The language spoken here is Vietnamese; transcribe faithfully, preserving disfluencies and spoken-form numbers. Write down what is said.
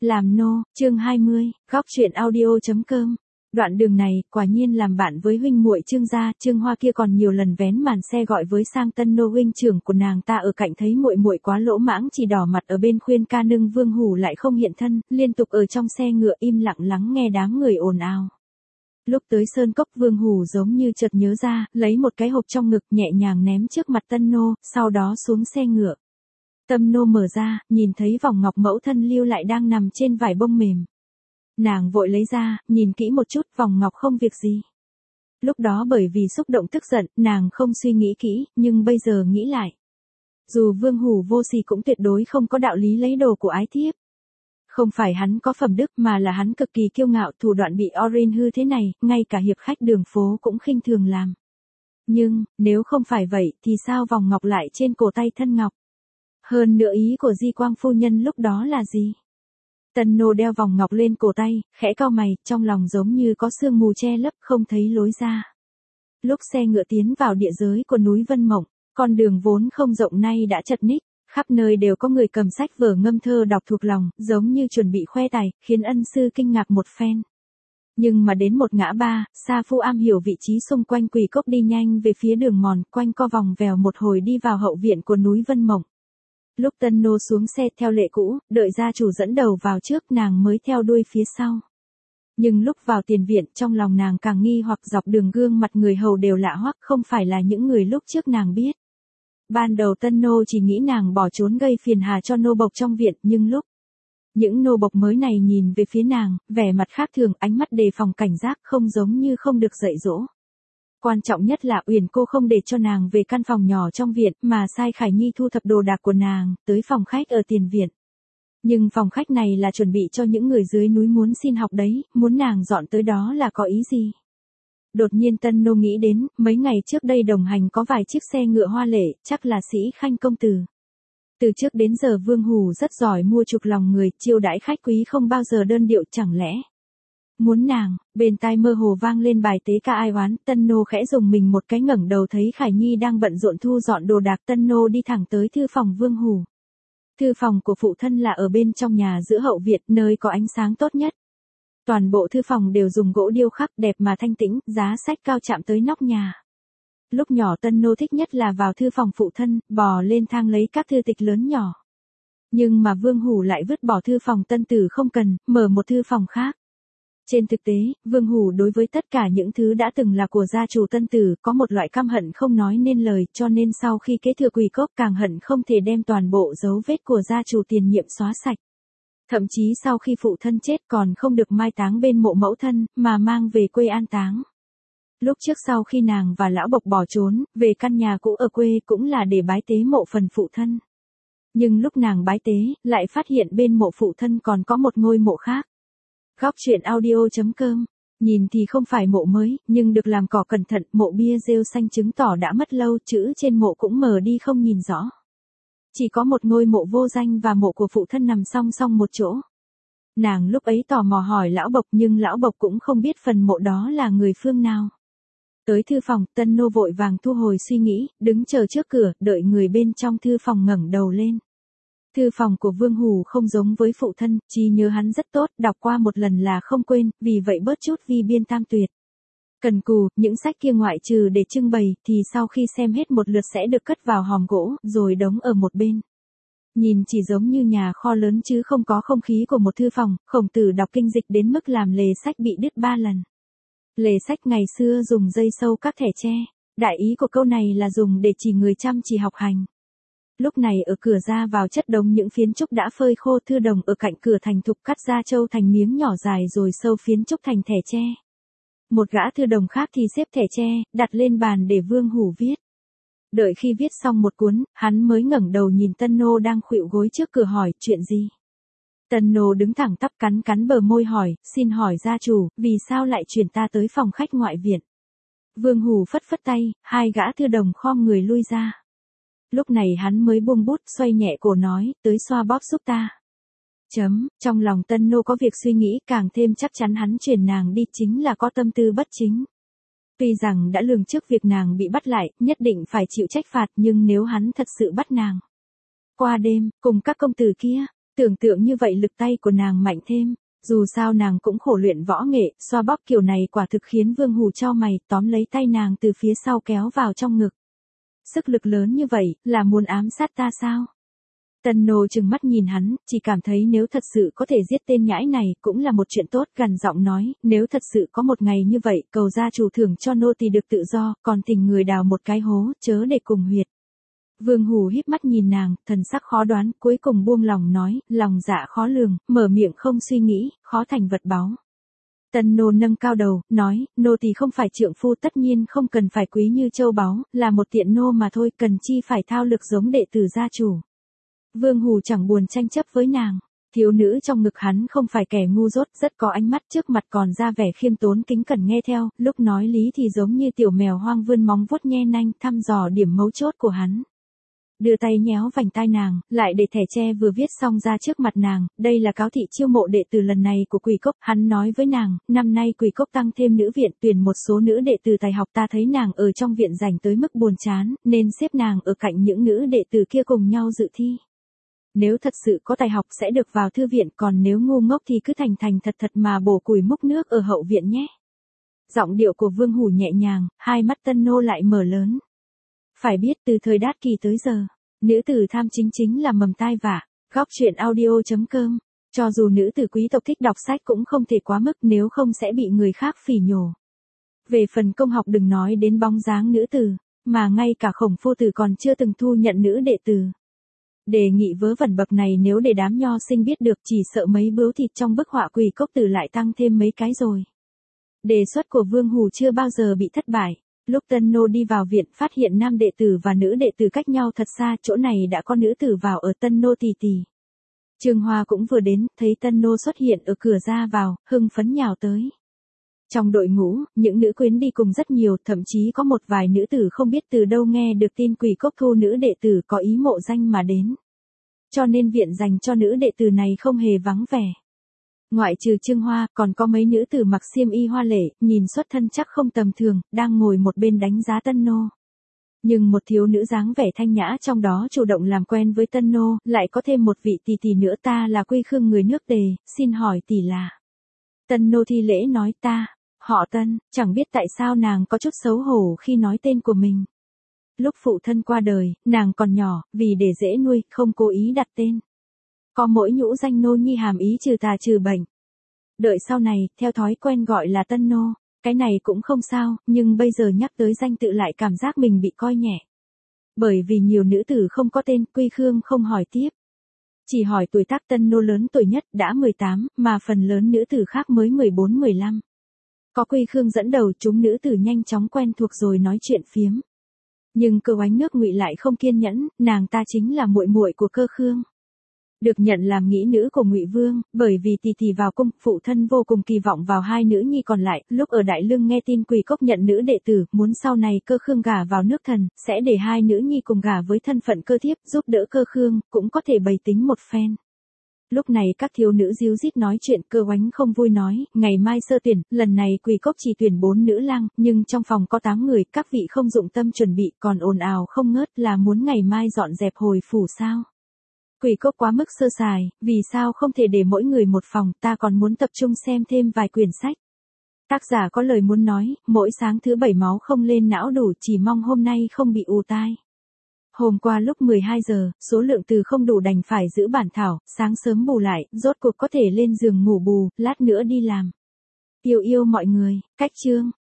Làm nô, chương hai mươi, góc truyện audio.com. Đoạn đường này, quả nhiên làm bạn với huynh muội Trương gia, Trương Hoa kia còn nhiều lần vén màn xe gọi với sang tân nô huynh trưởng của nàng ta ở cạnh thấy muội muội quá lỗ mãng chỉ đỏ mặt ở bên khuyên ca nương Vương Hủ lại không hiện thân, liên tục ở trong xe ngựa im lặng lắng nghe đám người ồn ào. Lúc tới sơn cốc Vương Hủ giống như chợt nhớ ra, lấy một cái hộp trong ngực nhẹ nhàng ném trước mặt tân nô, sau đó xuống xe ngựa. Tâm nô mở ra, nhìn thấy vòng ngọc mẫu thân lưu lại đang nằm trên vải bông mềm. Nàng vội lấy ra, nhìn kỹ một chút, vòng ngọc không việc gì. Lúc đó bởi vì xúc động tức giận, nàng không suy nghĩ kỹ, nhưng bây giờ nghĩ lại. Dù Vương Hủ vô sỉ cũng tuyệt đối không có đạo lý lấy đồ của ái thiếp. Không phải hắn có phẩm đức mà là hắn cực kỳ kiêu ngạo, thủ đoạn bị Orin hư thế này, ngay cả hiệp khách đường phố cũng khinh thường làm. Nhưng, nếu không phải vậy thì sao vòng ngọc lại trên cổ tay thân ngọc? Hơn nữa ý của Di Quang phu nhân lúc đó là gì? Tân nô đeo vòng ngọc lên cổ tay, khẽ cau mày, trong lòng giống như có sương mù che lấp không thấy lối ra. Lúc xe ngựa tiến vào địa giới của núi Vân Mộng, con đường vốn không rộng nay đã chật ních, khắp nơi đều có người cầm sách vở ngâm thơ đọc thuộc lòng, giống như chuẩn bị khoe tài, khiến ân sư kinh ngạc một phen. Nhưng mà đến một ngã ba, Sa Phu am hiểu vị trí xung quanh quỳ cốc đi nhanh về phía đường mòn, quanh co vòng vèo một hồi đi vào hậu viện của núi Vân Mộng. Lúc tân nô xuống xe theo lệ cũ, đợi gia chủ dẫn đầu vào trước nàng mới theo đuôi phía sau. Nhưng lúc vào tiền viện trong lòng nàng càng nghi hoặc dọc đường gương mặt người hầu đều lạ hoắc không phải là những người lúc trước nàng biết. Ban đầu tân nô chỉ nghĩ nàng bỏ trốn gây phiền hà cho nô bộc trong viện nhưng lúc những nô bộc mới này nhìn về phía nàng, vẻ mặt khác thường ánh mắt đề phòng cảnh giác không giống như không được dạy dỗ. Quan trọng nhất là Uyển cô không để cho nàng về căn phòng nhỏ trong viện mà sai Khải Nhi thu thập đồ đạc của nàng, tới phòng khách ở tiền viện. Nhưng phòng khách này là chuẩn bị cho những người dưới núi muốn xin học đấy, muốn nàng dọn tới đó là có ý gì? Đột nhiên tân nô nghĩ đến, mấy ngày trước đây đồng hành có vài chiếc xe ngựa hoa lệ, chắc là Sĩ Khanh công tử. Từ trước đến giờ Vương Hủ rất giỏi mua chuộc lòng người, chiêu đãi khách quý không bao giờ đơn điệu chẳng lẽ. Muốn nàng, bên tai mơ hồ vang lên bài tế ca ai oán, tân nô khẽ dùng mình một cái ngẩng đầu thấy Khải Nhi đang bận rộn thu dọn đồ đạc, tân nô đi thẳng tới thư phòng Vương Hủ. Thư phòng của phụ thân là ở bên trong nhà giữa hậu viện, nơi có ánh sáng tốt nhất. Toàn bộ thư phòng đều dùng gỗ điêu khắc đẹp mà thanh tĩnh, giá sách cao chạm tới nóc nhà. Lúc nhỏ tân nô thích nhất là vào thư phòng phụ thân, bò lên thang lấy các thư tịch lớn nhỏ. Nhưng mà Vương Hủ lại vứt bỏ thư phòng tân tử không cần, mở một thư phòng khác. Trên thực tế, Vương Hủ đối với tất cả những thứ đã từng là của gia chủ tân tử có một loại căm hận không nói nên lời, cho nên sau khi kế thừa Quỳ Cốc càng hận không thể đem toàn bộ dấu vết của gia chủ tiền nhiệm xóa sạch. Thậm chí sau khi phụ thân chết còn không được mai táng bên mộ mẫu thân, mà mang về quê an táng. Lúc trước sau khi nàng và lão bộc bỏ trốn, về căn nhà cũ ở quê cũng là để bái tế mộ phần phụ thân. Nhưng lúc nàng bái tế, lại phát hiện bên mộ phụ thân còn có một ngôi mộ khác. Góc truyện audio.com. Nhìn thì không phải mộ mới, nhưng được làm cỏ cẩn thận, mộ bia rêu xanh chứng tỏ đã mất lâu, chữ trên mộ cũng mờ đi không nhìn rõ. Chỉ có một ngôi mộ vô danh và mộ của phụ thân nằm song song một chỗ. Nàng lúc ấy tò mò hỏi lão bộc nhưng lão bộc cũng không biết phần mộ đó là người phương nào. Tới thư phòng, tân nô vội vàng thu hồi suy nghĩ, đứng chờ trước cửa, đợi người bên trong thư phòng ngẩng đầu lên. Thư phòng của Vương Hủ không giống với phụ thân, trí nhớ hắn rất tốt, đọc qua một lần là không quên, vì vậy bớt chút vi biên tam tuyệt. Cần cù, những sách kia ngoại trừ để trưng bày, thì sau khi xem hết một lượt sẽ được cất vào hòm gỗ, rồi đống ở một bên. Nhìn chỉ giống như nhà kho lớn chứ không có không khí của một thư phòng, Khổng Tử đọc kinh dịch đến mức làm lề sách bị đứt ba lần. Lề sách ngày xưa dùng dây sâu các thẻ tre, đại ý của câu này là dùng để chỉ người chăm chỉ học hành. Lúc này ở cửa ra vào chất đống những phiến trúc đã phơi khô, thư đồng ở cạnh cửa thành thục cắt ra châu thành miếng nhỏ dài rồi sâu phiến trúc thành thẻ tre. Một gã thư đồng khác thì xếp thẻ tre, đặt lên bàn để Vương Hủ viết. Đợi khi viết xong một cuốn, hắn mới ngẩng đầu nhìn tân nô đang khuỵu gối trước cửa hỏi, chuyện gì? Tân nô đứng thẳng tắp cắn cắn bờ môi hỏi, xin hỏi gia chủ, vì sao lại chuyển ta tới phòng khách ngoại viện? Vương Hủ phất phất tay, hai gã thư đồng khom người lui ra. Lúc này hắn mới buông bút, xoay nhẹ cổ nói, tới xoa bóp giúp ta. Chấm, trong lòng tân nô có việc suy nghĩ, càng thêm chắc chắn hắn chuyển nàng đi chính là có tâm tư bất chính. Tuy rằng đã lường trước việc nàng bị bắt lại, nhất định phải chịu trách phạt, nhưng nếu hắn thật sự bắt nàng qua đêm, cùng các công tử kia, Tưởng tượng như vậy lực tay của nàng mạnh thêm. Dù sao nàng cũng khổ luyện võ nghệ, xoa bóp kiểu này quả thực khiến Vương Hù chau mày, tóm lấy tay nàng từ phía sau kéo vào trong ngực. Sức lực lớn như vậy, là muốn ám sát ta sao? Tân nô trừng mắt nhìn hắn, chỉ cảm thấy nếu thật sự có thể giết tên nhãi này, cũng là một chuyện tốt, gằn giọng nói, nếu thật sự có một ngày như vậy, cầu gia chủ thưởng cho nô tỳ được tự do, còn tình người đào một cái hố, chớ để cùng huyệt. Vương Hù híp mắt nhìn nàng, thần sắc khó đoán, cuối cùng buông lòng nói, lòng dạ khó lường, mở miệng không suy nghĩ, khó thành vật báu. Tân nô nâng cao đầu, nói, nô tỳ không phải trượng phu, tất nhiên không cần phải quý như châu báu, là một tiện nô mà thôi, cần chi phải thao lực giống đệ tử gia chủ. Vương Hù chẳng buồn tranh chấp với nàng. Thiếu nữ trong ngực hắn không phải kẻ ngu dốt, rất có ánh mắt, trước mặt còn ra vẻ khiêm tốn kính cẩn nghe theo, lúc nói lý thì giống như tiểu mèo hoang vươn móng vuốt nhe nanh, thăm dò điểm mấu chốt của hắn. Đưa tay nhéo vành tai nàng, lại để thẻ tre vừa viết xong ra trước mặt nàng, đây là cáo thị chiêu mộ đệ tử lần này của Quỷ Cốc, hắn nói với nàng, năm nay Quỷ Cốc tăng thêm nữ viện, tuyển một số nữ đệ tử tài học, ta thấy nàng ở trong viện rảnh tới mức buồn chán, nên xếp nàng ở cạnh những nữ đệ tử kia cùng nhau dự thi. Nếu thật sự có tài học sẽ được vào thư viện, còn nếu ngu ngốc thì cứ thành thành thật thật mà bổ củi múc nước ở hậu viện nhé. Giọng điệu của Vương Hù nhẹ nhàng, hai mắt tân nô lại mở lớn. Phải biết từ thời Đát Kỳ tới giờ, nữ tử tham chính chính là mầm tai vạ. Góc truyện audio chấm com. Cho dù nữ tử quý tộc thích đọc sách cũng không thể quá mức, nếu không sẽ bị người khác phỉ nhổ. Về phần công học đừng nói đến bóng dáng nữ tử, mà ngay cả Khổng Phu Tử còn chưa từng thu nhận nữ đệ tử. Đề nghị vớ vẩn bậc này nếu để đám nho sinh biết được, chỉ sợ mấy bướu thịt trong bức họa Quỷ Cốc Tử lại tăng thêm mấy cái rồi. Đề xuất của Vương Hù chưa bao giờ bị thất bại. Lúc tân nô đi vào viện phát hiện nam đệ tử và nữ đệ tử cách nhau thật xa, chỗ này đã có nữ tử vào ở tân nô tì tì. Trương Hoa cũng vừa đến, thấy tân nô xuất hiện ở cửa ra vào, hưng phấn nhào tới. Trong đội ngũ, những nữ quyến đi cùng rất nhiều, thậm chí có một vài nữ tử không biết từ đâu nghe được tin Quỷ Cốc thu nữ đệ tử có ý mộ danh mà đến. Cho nên viện dành cho nữ đệ tử này không hề vắng vẻ. Ngoại trừ Trương Hoa, còn có mấy nữ tử mặc xiêm y hoa lệ, nhìn xuất thân chắc không tầm thường, đang ngồi một bên đánh giá tân nô. Nhưng một thiếu nữ dáng vẻ thanh nhã trong đó chủ động làm quen với tân nô, lại có thêm một vị tỷ tỷ nữa, ta là Quy Khương người nước Tề, xin hỏi tỷ là. Tân nô thi lễ nói ta, họ Tân, chẳng biết tại sao nàng có chút xấu hổ khi nói tên của mình. Lúc phụ thân qua đời, nàng còn nhỏ, vì để dễ nuôi, không cố ý đặt tên. Có mỗi nhũ danh nô nhi hàm ý trừ tà trừ bệnh. Đợi sau này, theo thói quen gọi là tân nô, cái này cũng không sao, nhưng bây giờ nhắc tới danh tự lại cảm giác mình bị coi nhẹ. Bởi vì nhiều nữ tử không có tên, Quy Khương không hỏi tiếp. Chỉ hỏi tuổi tác, tân nô lớn tuổi nhất đã mười tám, mà phần lớn nữ tử khác mới mười bốn mười lăm. Có Quy Khương dẫn đầu, chúng nữ tử nhanh chóng quen thuộc rồi nói chuyện phiếm. Nhưng Cơ Oánh Nước Ngụy lại không kiên nhẫn, nàng ta chính là muội muội của Cơ Khương. Được nhận làm nghĩ nữ của Ngụy Vương, bởi vì tỷ tỷ vào cung, phụ thân vô cùng kỳ vọng vào hai nữ nhi còn lại, lúc ở Đại Lương nghe tin Quỷ Cốc nhận nữ đệ tử, muốn sau này Cơ Khương gả vào nước Thần, sẽ để hai nữ nhi cùng gả với thân phận cơ thiếp, giúp đỡ Cơ Khương, cũng có thể bày tính một phen. Lúc này các thiếu nữ díu dít nói chuyện, Cơ Oánh không vui nói, ngày mai sơ tuyển, lần này Quỷ Cốc chỉ tuyển bốn nữ lang, nhưng trong phòng có tám người, các vị không dụng tâm chuẩn bị, còn ồn ào không ngớt, là muốn ngày mai dọn dẹp hồi phủ sao? Quỷ Cốc quá mức sơ sài, vì sao không thể để mỗi người một phòng, ta còn muốn tập trung xem thêm vài quyển sách. Tác giả có lời muốn nói, mỗi sáng thứ bảy máu không lên não đủ, chỉ mong hôm nay không bị ù tai. Hôm qua lúc mười hai giờ, số lượng từ không đủ đành phải giữ bản thảo, sáng sớm bù lại, rốt cuộc có thể lên giường ngủ bù, lát nữa đi làm. Yêu yêu mọi người, cách chương.